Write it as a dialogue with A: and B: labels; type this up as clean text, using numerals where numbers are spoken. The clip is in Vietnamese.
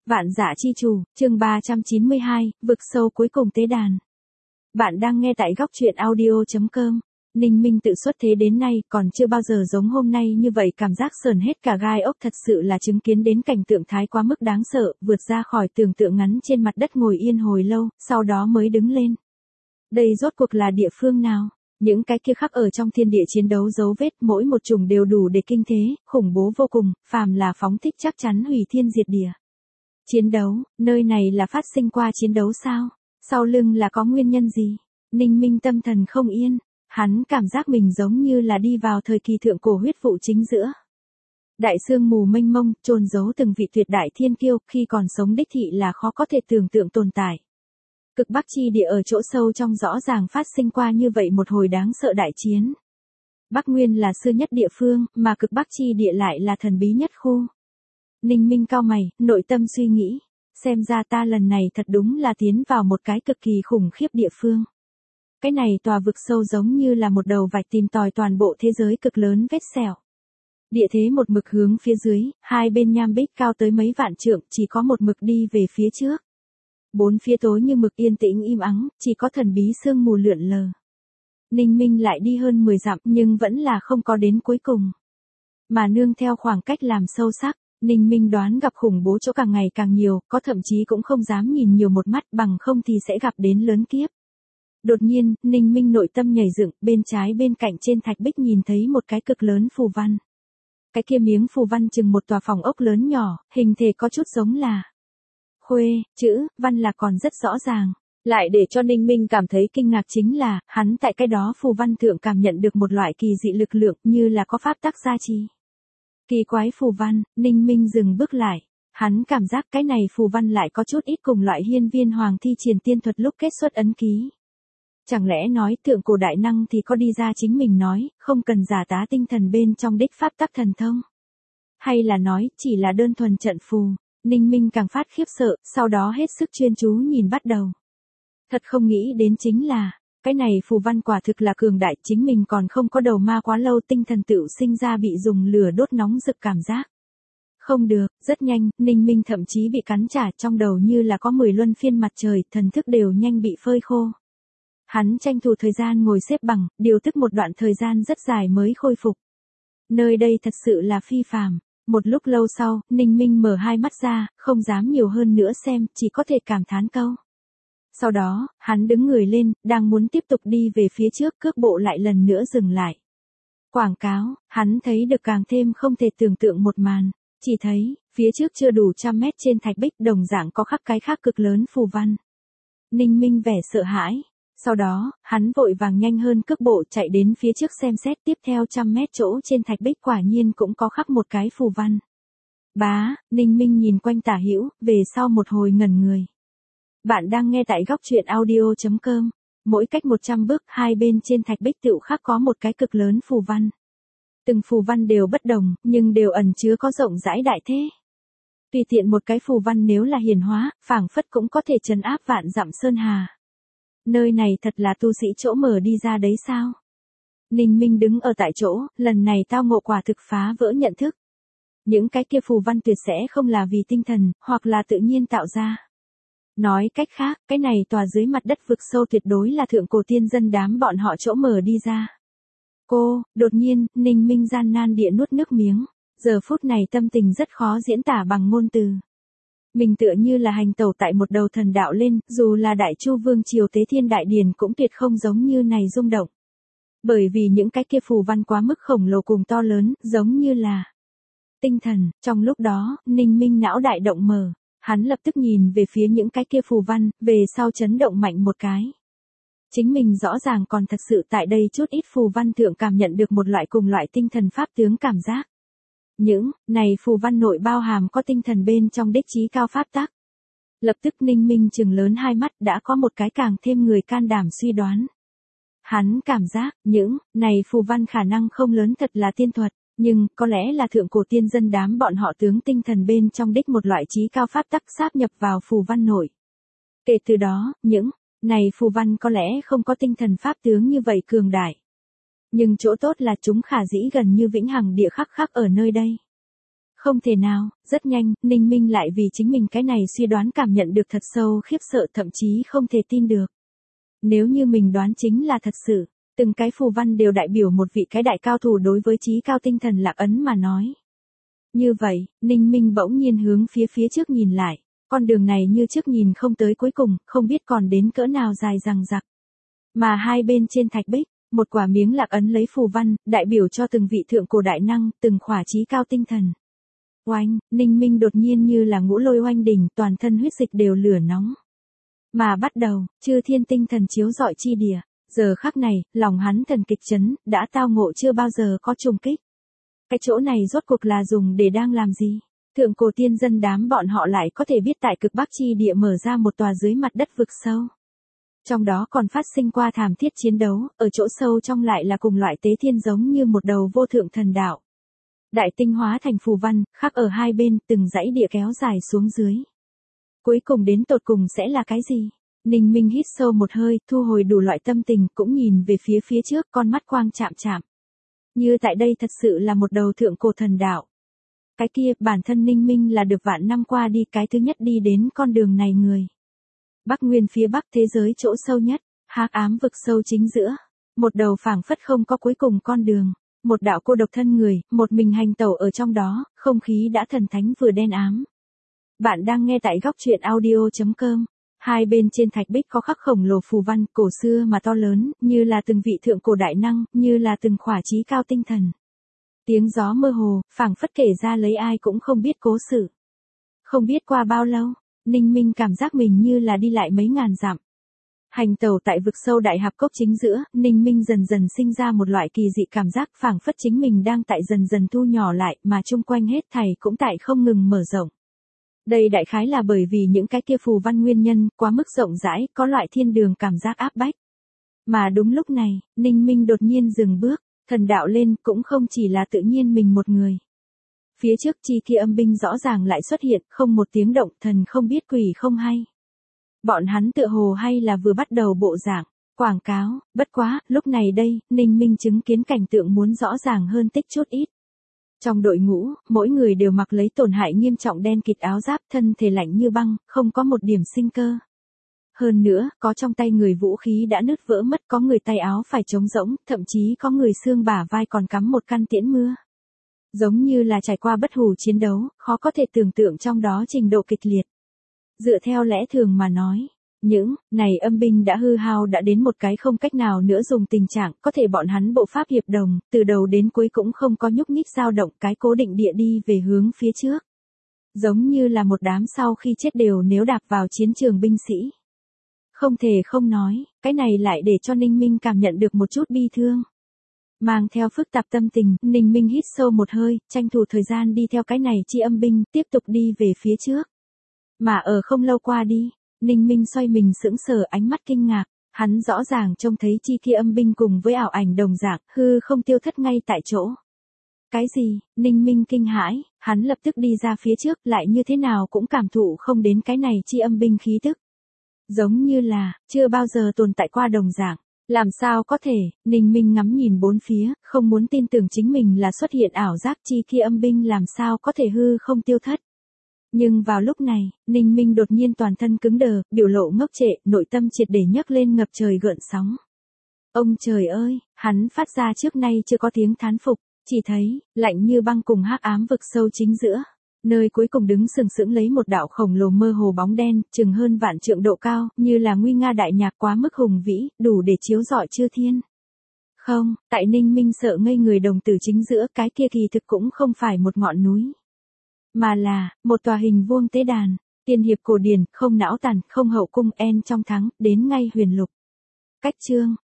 A: Vạn Dạ Chi Chủ, chương 392, vực sâu cuối cùng tế đàn. Bạn đang nghe tại góc truyện audio.com. Ninh Minh tự xuất thế đến nay còn chưa bao giờ giống hôm nay như vậy, cảm giác sờn hết cả gai ốc, thật sự là chứng kiến đến cảnh tượng thái quá mức đáng sợ, vượt ra khỏi tưởng tượng ngắn trên mặt đất ngồi yên hồi lâu, sau đó mới đứng lên. Đây rốt cuộc là địa phương nào? Những cái kia khắc ở trong thiên địa chiến đấu dấu vết, mỗi một chủng đều đủ để kinh thế, khủng bố vô cùng, phàm là phóng thích chắc chắn hủy thiên diệt địa. Chiến đấu, nơi này là phát sinh qua chiến đấu sao? Sau lưng là có nguyên nhân gì? Ninh Minh tâm thần không yên, hắn cảm giác mình giống như là đi vào thời kỳ thượng cổ huyết vụ chính giữa. Đại sương mù mênh mông, chôn giấu từng vị tuyệt đại thiên kiêu, khi còn sống đích thị là khó có thể tưởng tượng tồn tại. Cực Bắc chi địa ở chỗ sâu trong rõ ràng phát sinh qua như vậy một hồi đáng sợ đại chiến. Bắc Nguyên là xưa nhất địa phương, mà Cực Bắc chi địa lại là thần bí nhất khu. Ninh Minh cau mày, nội tâm suy nghĩ, xem ra ta lần này thật đúng là tiến vào một cái cực kỳ khủng khiếp địa phương. Cái này tòa vực sâu giống như là một đầu vạch tìm tòi toàn bộ thế giới cực lớn vết sẹo. Địa thế một mực hướng phía dưới, hai bên nham bích cao tới mấy vạn trượng, chỉ có một mực đi về phía trước. Bốn phía tối như mực yên tĩnh im ắng, chỉ có thần bí sương mù lượn lờ. Ninh Minh lại đi hơn 10 dặm nhưng vẫn là không có đến cuối cùng. Mà nương theo khoảng cách làm sâu sắc, Ninh Minh đoán gặp khủng bố chỗ càng ngày càng nhiều, có thậm chí cũng không dám nhìn nhiều một mắt, bằng không thì sẽ gặp đến lớn kiếp. Đột nhiên, Ninh Minh nội tâm nhảy dựng, bên trái bên cạnh trên thạch bích nhìn thấy một cái cực lớn phù văn. Cái kia miếng phù văn chừng một tòa phòng ốc lớn nhỏ, hình thể có chút giống là khuê, chữ, văn là còn rất rõ ràng. Lại để cho Ninh Minh cảm thấy kinh ngạc chính là, hắn tại cái đó phù văn thượng cảm nhận được một loại kỳ dị lực lượng như là có pháp tắc gia trì. Kỳ quái phù văn, Ninh Minh dừng bước lại. Hắn cảm giác cái này phù văn lại có chút ít cùng loại hiên viên hoàng thi triển tiên thuật lúc kết xuất ấn ký. Chẳng lẽ nói tượng cổ đại năng thì có đi ra chính mình nói, không cần giả tá tinh thần bên trong đích pháp tắc thần thông? Hay là nói, chỉ là đơn thuần trận phù? Ninh Minh càng phát khiếp sợ, sau đó hết sức chuyên chú nhìn bắt đầu. Thật không nghĩ đến chính là, cái này phù văn quả thực là cường đại, chính mình còn không có đầu ma quá lâu tinh thần tựu sinh ra bị dùng lửa đốt nóng rực cảm giác. Không được, rất nhanh, Ninh Minh thậm chí bị cắn trả, trong đầu như là có 10 luân phiên mặt trời, thần thức đều nhanh bị phơi khô. Hắn tranh thủ thời gian ngồi xếp bằng, điều tức một đoạn thời gian rất dài mới khôi phục. Nơi đây thật sự là phi phàm. Một lúc lâu sau, Ninh Minh mở hai mắt ra, không dám nhiều hơn nữa xem, chỉ có thể cảm thán câu. Sau đó, hắn đứng người lên, đang muốn tiếp tục đi về phía trước, cước bộ lại lần nữa dừng lại. Quảng cáo, hắn thấy được càng thêm không thể tưởng tượng một màn. Chỉ thấy, phía trước chưa đủ 100 mét trên thạch bích đồng dạng có khắc cái khác cực lớn phù văn. Ninh Minh vẻ sợ hãi. Sau đó, hắn vội vàng nhanh hơn cước bộ chạy đến phía trước xem xét, tiếp theo 100 mét chỗ trên thạch bích quả nhiên cũng có khắc một cái phù văn. Bá, Ninh Minh nhìn quanh tả hữu, về sau một hồi ngẩn người. Bạn đang nghe tại góc truyện audio.com. Mỗi cách 100 bước, hai bên trên thạch bích tựu khắc có một cái cực lớn phù văn. Từng phù văn đều bất đồng, nhưng đều ẩn chứa có rộng rãi đại thế. Tùy tiện một cái phù văn nếu là hiển hóa, phảng phất cũng có thể trấn áp vạn dặm sơn hà. Nơi này thật là tu sĩ chỗ mở đi ra đấy sao? Ninh Minh đứng ở tại chỗ, lần này tao ngộ quả thực phá vỡ nhận thức. Những cái kia phù văn tuyệt sẽ không là vì tinh thần, hoặc là tự nhiên tạo ra. Nói cách khác, cái này tòa dưới mặt đất vực sâu tuyệt đối là thượng cổ tiên dân đám bọn họ chỗ mở đi ra. Đột nhiên, Ninh Minh gian nan địa nuốt nước miếng. Giờ phút này tâm tình rất khó diễn tả bằng ngôn từ. Mình tựa như là hành tẩu tại một đầu thần đạo lên, dù là Đại Chu Vương triều Tế Thiên Đại Điền cũng tuyệt không giống như này rung động. Bởi vì những cái kia phù văn quá mức khổng lồ cùng to lớn, giống như là tinh thần. Trong lúc đó, Ninh Minh não đại động mở, hắn lập tức nhìn về phía những cái kia phù văn, về sau chấn động mạnh một cái. Chính mình rõ ràng còn thật sự tại đây chút ít phù văn thượng cảm nhận được một loại cùng loại tinh thần pháp tướng cảm giác. Những này phù văn nội bao hàm có tinh thần bên trong đích trí cao pháp tắc. Lập tức Ninh Minh trừng lớn hai mắt, đã có một cái càng thêm người can đảm suy đoán. Hắn cảm giác, những này phù văn khả năng không lớn thật là tiên thuật, nhưng có lẽ là thượng cổ tiên dân đám bọn họ tướng tinh thần bên trong đích một loại trí cao pháp tắc sáp nhập vào phù văn nội. Kể từ đó, những này phù văn có lẽ không có tinh thần pháp tướng như vậy cường đại. Nhưng chỗ tốt là chúng khả dĩ gần như vĩnh hằng địa khắc ở nơi đây. Không thể nào, rất nhanh, Ninh Minh lại vì chính mình cái này suy đoán cảm nhận được thật sâu khiếp sợ, thậm chí không thể tin được. Nếu như mình đoán chính là thật sự, từng cái phù văn đều đại biểu một vị cái đại cao thủ đối với trí cao tinh thần Lạc Ấn mà nói. Như vậy, Ninh Minh bỗng nhiên hướng phía trước nhìn lại, con đường này như trước nhìn không tới cuối cùng, không biết còn đến cỡ nào dài dằng dặc. Mà hai bên trên thạch bích, một quả miếng Lạc Ấn lấy phù văn, đại biểu cho từng vị thượng cổ đại năng, từng khỏa trí cao tinh thần. Oanh, Ninh Minh đột nhiên như là ngũ lôi oanh đỉnh, toàn thân huyết dịch đều lửa nóng. Mà bắt đầu, chư thiên tinh thần chiếu rọi chi địa, giờ khắc này, lòng hắn thần kịch chấn, đã tao ngộ chưa bao giờ có trùng kích. Cái chỗ này rốt cuộc là dùng để đang làm gì? Thượng cổ tiên dân đám bọn họ lại có thể biết tại cực bắc chi địa mở ra một tòa dưới mặt đất vực sâu. Trong đó còn phát sinh qua thảm thiết chiến đấu, ở chỗ sâu trong lại là cùng loại tế thiên giống như một đầu vô thượng thần đạo. Đại tinh hóa thành phù văn, khắc ở hai bên, từng dãy địa kéo dài xuống dưới. Cuối cùng đến tột cùng sẽ là cái gì? Ninh Minh hít sâu một hơi, thu hồi đủ loại tâm tình, cũng nhìn về phía trước, con mắt quang chạm chạm. Như tại đây thật sự là một đầu thượng cổ thần đạo. Cái kia, bản thân Ninh Minh là được vạn năm qua đi cái thứ nhất đi đến con đường này người. Bắc Nguyên phía bắc thế giới chỗ sâu nhất, hắc ám vực sâu chính giữa. Một đầu phảng phất không có cuối cùng con đường. Một đạo cô độc thân người, một mình hành tẩu ở trong đó, không khí đã thần thánh vừa đen ám. Bạn đang nghe tại góc truyện audio.com. Hai bên trên thạch bích có khắc khổng lồ phù văn cổ xưa mà to lớn, như là từng vị thượng cổ đại năng, như là từng khỏa trí cao tinh thần. Tiếng gió mơ hồ, phảng phất kể ra lấy ai cũng không biết cố sự. Không biết qua bao lâu, Ninh Minh cảm giác mình như là đi lại mấy ngàn dặm. Hành tẩu tại vực sâu đại hạp cốc chính giữa, Ninh Minh dần dần sinh ra một loại kỳ dị cảm giác phảng phất chính mình đang tại dần dần thu nhỏ lại, mà chung quanh hết thảy cũng tại không ngừng mở rộng. Đây đại khái là bởi vì những cái kia phù văn nguyên nhân, quá mức rộng rãi, có loại thiên đường cảm giác áp bách. Mà đúng lúc này, Ninh Minh đột nhiên dừng bước, thần đạo lên cũng không chỉ là tự nhiên mình một người. Phía trước chi kia âm binh rõ ràng lại xuất hiện, không một tiếng động, thần không biết quỷ không hay. Bọn hắn tựa hồ hay là vừa bắt đầu bộ dạng, quảng cáo, bất quá, lúc này đây, Ninh Minh chứng kiến cảnh tượng muốn rõ ràng hơn tích chút ít. Trong đội ngũ, mỗi người đều mặc lấy tổn hại nghiêm trọng đen kịt áo giáp, thân thể lạnh như băng, không có một điểm sinh cơ. Hơn nữa, có trong tay người vũ khí đã nứt vỡ mất, có người tay áo phải trống rỗng, thậm chí có người xương bả vai còn cắm một căn tiễn mưa. Giống như là trải qua bất hủ chiến đấu, khó có thể tưởng tượng trong đó trình độ kịch liệt. Dựa theo lẽ thường mà nói, những này âm binh đã hư hao đã đến một cái không cách nào nữa dùng tình trạng, có thể bọn hắn bộ pháp hiệp đồng, từ đầu đến cuối cũng không có nhúc nhích dao động, cái cố định địa đi về hướng phía trước. Giống như là một đám sau khi chết đều nếu đạp vào chiến trường binh sĩ. Không thể không nói, cái này lại để cho Ninh Minh cảm nhận được một chút bi thương. Mang theo phức tạp tâm tình, Ninh Minh hít sâu một hơi, tranh thủ thời gian đi theo cái này chi âm binh, tiếp tục đi về phía trước. Mà ở không lâu qua đi, Ninh Minh xoay mình sững sờ, ánh mắt kinh ngạc, hắn rõ ràng trông thấy chi kia âm binh cùng với ảo ảnh đồng dạng, hư không tiêu thất ngay tại chỗ. Cái gì? Ninh Minh kinh hãi, hắn lập tức đi ra phía trước, lại như thế nào cũng cảm thụ không đến cái này chi âm binh khí tức. Giống như là, chưa bao giờ tồn tại qua đồng dạng. Làm sao có thể? Ninh Minh ngắm nhìn bốn phía, không muốn tin tưởng chính mình là xuất hiện ảo giác, chi kia âm binh làm sao có thể hư không tiêu thất. Nhưng vào lúc này, Ninh Minh đột nhiên toàn thân cứng đờ, biểu lộ ngốc trệ, nội tâm triệt để nhấc lên ngập trời gợn sóng. Ông trời ơi, hắn phát ra trước nay chưa có tiếng thán phục, chỉ thấy, lạnh như băng cùng hắc ám vực sâu chính giữa. Nơi cuối cùng đứng sừng sững lấy một đạo khổng lồ mơ hồ bóng đen, chừng hơn vạn trượng độ cao, như là nguy nga đại nhạc quá mức hùng vĩ, đủ để chiếu rọi chư thiên. Không, tại Ninh Minh sợ ngây người đồng tử chính giữa, cái kia kỳ thực cũng không phải một ngọn núi. Mà là, một tòa hình vuông tế đàn, tiên hiệp cổ điển, không não tàn, không hậu cung, en trong thắng, đến ngay huyền lục. Cách chương,